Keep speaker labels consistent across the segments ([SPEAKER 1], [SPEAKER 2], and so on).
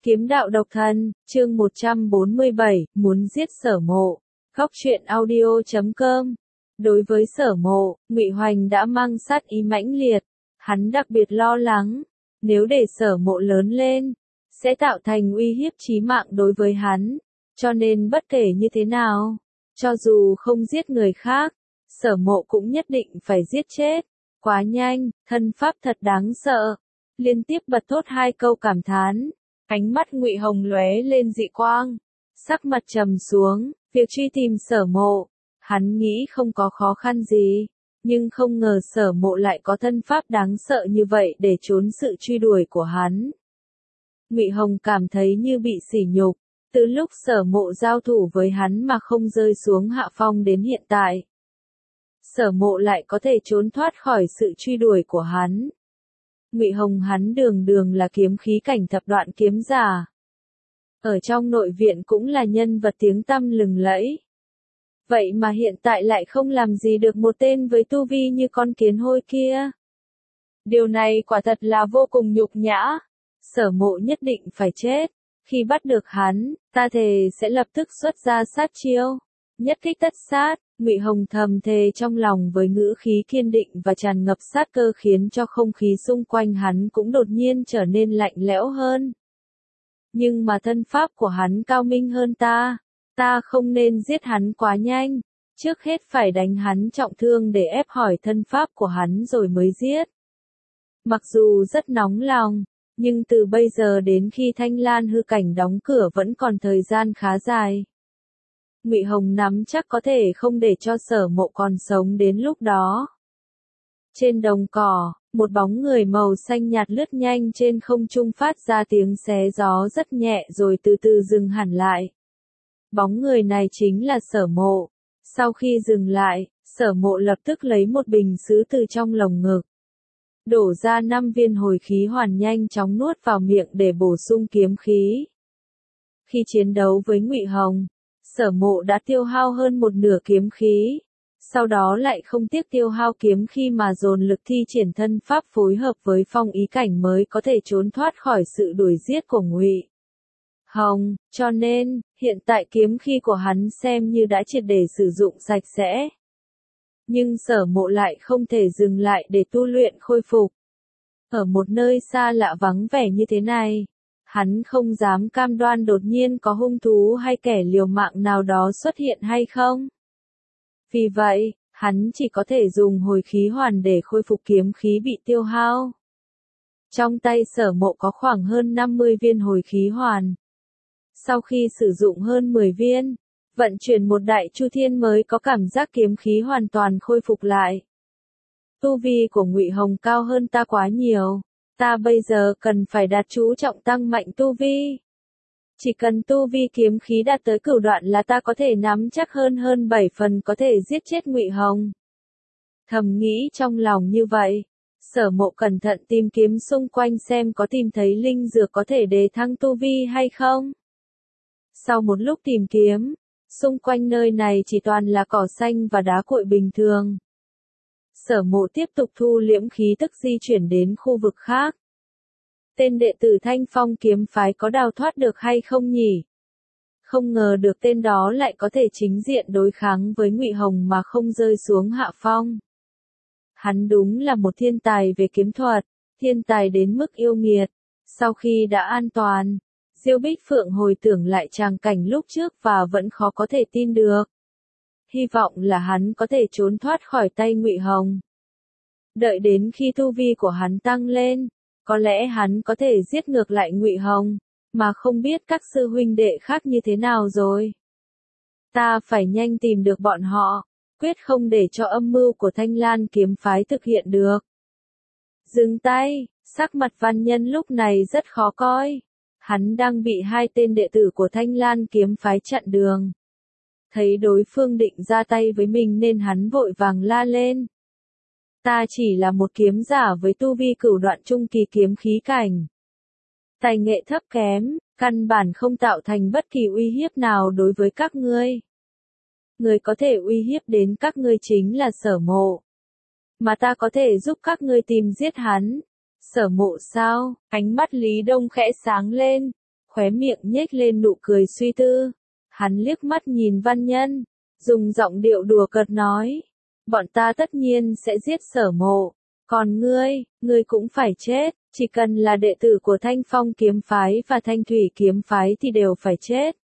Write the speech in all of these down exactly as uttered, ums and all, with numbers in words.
[SPEAKER 1] Kiếm đạo độc thân, chương một trăm bốn mươi bảy, muốn giết Sở Mộ. Góc truyện audio chấm com. Đối với Sở Mộ, Ngụy Hoành đã mang sát ý mãnh liệt, hắn đặc biệt lo lắng, nếu để Sở Mộ lớn lên, sẽ tạo thành uy hiếp chí mạng đối với hắn, cho nên bất kể như thế nào, cho dù không giết người khác, Sở Mộ cũng nhất định phải giết chết. Quá nhanh, thân pháp thật đáng sợ. Liên tiếp bật thốt hai câu cảm thán. Ánh mắt Ngụy Hồng lóe lên dị quang, sắc mặt trầm xuống, việc truy tìm Sở Mộ, hắn nghĩ không có khó khăn gì, nhưng không ngờ Sở Mộ lại có thân pháp đáng sợ như vậy để trốn sự truy đuổi của hắn. Ngụy Hồng cảm thấy như bị sỉ nhục, từ lúc Sở Mộ giao thủ với hắn mà không rơi xuống hạ phong đến hiện tại. Sở Mộ lại có thể trốn thoát khỏi sự truy đuổi của hắn. Ngụy Hồng hắn đường đường là kiếm khí cảnh thập đoạn kiếm giả. Ở trong nội viện cũng là nhân vật tiếng tăm lừng lẫy. Vậy mà hiện tại lại không làm gì được một tên với tu vi như con kiến hôi kia. Điều này quả thật là vô cùng nhục nhã. Sở Mộ nhất định phải chết. Khi bắt được hắn, ta thề sẽ lập tức xuất ra sát chiêu. Nhất kích tất sát. Ngụy Hồng thầm thề trong lòng với ngữ khí kiên định và tràn ngập sát cơ khiến cho không khí xung quanh hắn cũng đột nhiên trở nên lạnh lẽo hơn. Nhưng mà thân pháp của hắn cao minh hơn ta, ta không nên giết hắn quá nhanh, trước hết phải đánh hắn trọng thương để ép hỏi thân pháp của hắn rồi mới giết. Mặc dù rất nóng lòng, nhưng từ bây giờ đến khi Thanh Lan hư cảnh đóng cửa vẫn còn thời gian khá dài. Ngụy Hồng nắm chắc có thể không để cho Sở Mộ còn sống đến lúc đó. Trên đồng cỏ, một bóng người màu xanh nhạt lướt nhanh trên không trung phát ra tiếng xé gió rất nhẹ rồi từ từ dừng hẳn lại. Bóng người này chính là Sở Mộ. Sau khi dừng lại, Sở Mộ lập tức lấy một bình sứ từ trong lồng ngực. Đổ ra năm viên hồi khí hoàn nhanh chóng nuốt vào miệng để bổ sung kiếm khí. Khi chiến đấu với Ngụy Hồng, Sở Mộ đã tiêu hao hơn một nửa kiếm khí, sau đó lại không tiếc tiêu hao kiếm khi mà dồn lực thi triển thân pháp phối hợp với phong ý cảnh mới có thể trốn thoát khỏi sự đuổi giết của Ngụy Hồng, cho nên, hiện tại kiếm khí của hắn xem như đã triệt để sử dụng sạch sẽ. Nhưng Sở Mộ lại không thể dừng lại để tu luyện khôi phục. Ở một nơi xa lạ vắng vẻ như thế này, hắn không dám cam đoan đột nhiên có hung thú hay kẻ liều mạng nào đó xuất hiện hay không. Vì vậy, hắn chỉ có thể dùng hồi khí hoàn để khôi phục kiếm khí bị tiêu hao. Trong tay Sở Mộ có khoảng hơn năm mươi viên hồi khí hoàn. Sau khi sử dụng hơn mười viên, vận chuyển một đại chu thiên mới có cảm giác kiếm khí hoàn toàn khôi phục lại. Tu vi của Ngụy Hồng cao hơn ta quá nhiều. Ta bây giờ cần phải đạt chú trọng tăng mạnh tu vi. Chỉ cần tu vi kiếm khí đạt tới cửu đoạn là ta có thể nắm chắc hơn hơn bảy phần có thể giết chết Ngụy Hồng. Thầm nghĩ trong lòng như vậy, Sở Mộ cẩn thận tìm kiếm xung quanh xem có tìm thấy linh dược có thể đề thăng tu vi hay không. Sau một lúc tìm kiếm, xung quanh nơi này chỉ toàn là cỏ xanh và đá cuội bình thường. Sở Mộ tiếp tục thu liễm khí tức di chuyển đến khu vực khác. Tên đệ tử Thanh Phong kiếm phái có đào thoát được hay không nhỉ? Không ngờ được tên đó lại có thể chính diện đối kháng với Ngụy Hồng mà không rơi xuống hạ phong. Hắn đúng là một thiên tài về kiếm thuật, thiên tài đến mức yêu nghiệt. Sau khi đã an toàn, Diêu Bích Phượng hồi tưởng lại tràng cảnh lúc trước và vẫn khó có thể tin được. Hy vọng là hắn có thể trốn thoát khỏi tay Ngụy Hồng. Đợi đến khi tu vi của hắn tăng lên, có lẽ hắn có thể giết ngược lại Ngụy Hồng, mà không biết các sư huynh đệ khác như thế nào rồi. Ta phải nhanh tìm được bọn họ, quyết không để cho âm mưu của Thanh Lan kiếm phái thực hiện được. Dừng tay, sắc mặt Văn Nhân lúc này rất khó coi. Hắn đang bị hai tên đệ tử của Thanh Lan kiếm phái chặn đường. Thấy đối phương định ra tay với mình nên hắn vội vàng la lên. Ta chỉ là một kiếm giả với tu vi cửu đoạn trung kỳ kiếm khí cảnh. Tài nghệ thấp kém, căn bản không tạo thành bất kỳ uy hiếp nào đối với các ngươi. Người có thể uy hiếp đến các ngươi chính là Sở Mộ. Mà ta có thể giúp các ngươi tìm giết hắn. Sở Mộ sao? Ánh mắt Lý Đông khẽ sáng lên. khóe miệng nhếch lên nụ cười suy tư. Hắn liếc mắt nhìn Văn Nhân, dùng giọng điệu đùa cợt nói. Bọn ta tất nhiên sẽ giết Sở Mộ. Còn ngươi, ngươi cũng phải chết, chỉ cần là đệ tử của Thanh Phong kiếm phái và Thanh Thủy kiếm phái thì đều phải chết.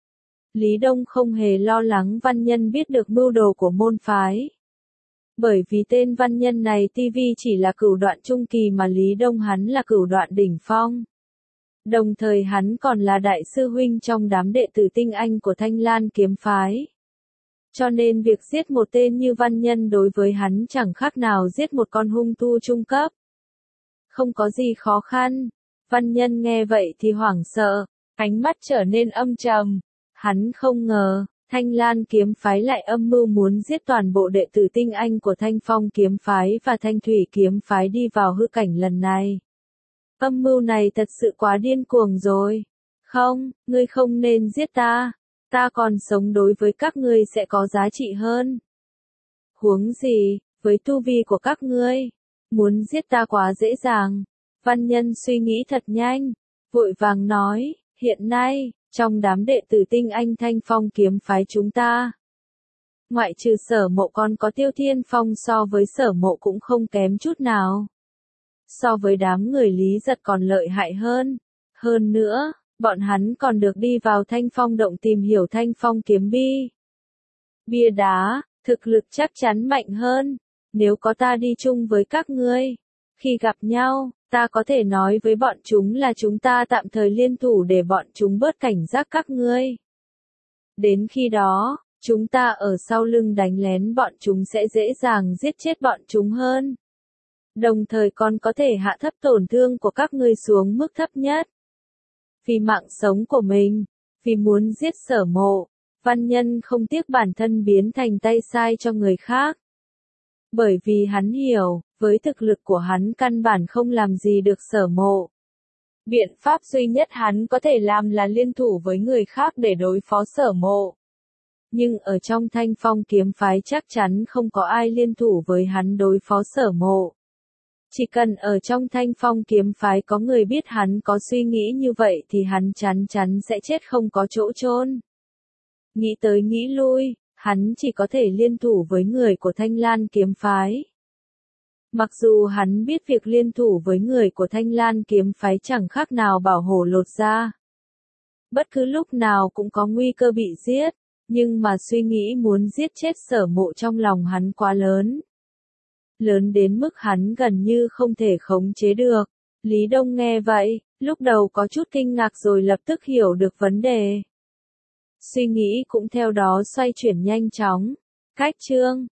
[SPEAKER 1] Lý Đông không hề lo lắng Văn Nhân biết được mưu đồ của môn phái. Bởi vì tên Văn Nhân này ti vi chỉ là cửu đoạn trung kỳ mà Lý Đông hắn là cửu đoạn đỉnh phong. Đồng thời hắn còn là đại sư huynh trong đám đệ tử tinh anh của Thanh Lan kiếm phái. Cho nên việc giết một tên như Văn Nhân đối với hắn chẳng khác nào giết một con hung tu trung cấp. Không có gì khó khăn. Văn Nhân nghe vậy thì hoảng sợ, ánh mắt trở nên âm trầm. Hắn không ngờ, Thanh Lan kiếm phái lại âm mưu muốn giết toàn bộ đệ tử tinh anh của Thanh Phong kiếm phái và Thanh Thủy kiếm phái đi vào hư cảnh lần này. Âm mưu này thật sự quá điên cuồng rồi. Không, ngươi không nên giết ta. Ta còn sống đối với các ngươi sẽ có giá trị hơn. Huống gì, với tu vi của các ngươi, muốn giết ta quá dễ dàng. Văn Nhân suy nghĩ thật nhanh, vội vàng nói, hiện nay, trong đám đệ tử tinh anh Thanh Phong kiếm phái chúng ta, ngoại trừ Sở Mộ còn có Tiêu Thiên Phong so với Sở Mộ cũng không kém chút nào. So với đám người Lý Giật còn lợi hại hơn. Hơn nữa, bọn hắn còn được đi vào Thanh Phong động tìm hiểu Thanh Phong kiếm bi. Bia đá, thực lực chắc chắn mạnh hơn. Nếu có ta đi chung với các ngươi, khi gặp nhau, ta có thể nói với bọn chúng là chúng ta tạm thời liên thủ để bọn chúng bớt cảnh giác các ngươi. Đến khi đó, chúng ta ở sau lưng đánh lén bọn chúng sẽ dễ dàng giết chết bọn chúng hơn. Đồng thời còn có thể hạ thấp tổn thương của các ngươi xuống mức thấp nhất. Vì mạng sống của mình, vì muốn giết Sở Mộ, Văn Nhân không tiếc bản thân biến thành tay sai cho người khác. Bởi vì hắn hiểu, với thực lực của hắn căn bản không làm gì được Sở Mộ. Biện pháp duy nhất hắn có thể làm là liên thủ với người khác để đối phó Sở Mộ. Nhưng ở trong Thanh Phong kiếm phái chắc chắn không có ai liên thủ với hắn đối phó Sở Mộ. Chỉ cần ở trong Thanh Phong kiếm phái có người biết hắn có suy nghĩ như vậy thì hắn chắn chắn sẽ chết không có chỗ chôn. Nghĩ tới nghĩ lui, hắn chỉ có thể liên thủ với người của Thanh Lan kiếm phái. Mặc dù hắn biết việc liên thủ với người của Thanh Lan kiếm phái chẳng khác nào bảo hổ lột da. Bất cứ lúc nào cũng có nguy cơ bị giết, nhưng mà suy nghĩ muốn giết chết Sở Mộ trong lòng hắn quá lớn. Lớn đến mức hắn gần như không thể khống chế được. Lý Đông nghe vậy, lúc đầu có chút kinh ngạc rồi lập tức hiểu được vấn đề. Suy nghĩ cũng theo đó xoay chuyển nhanh chóng. Cách chương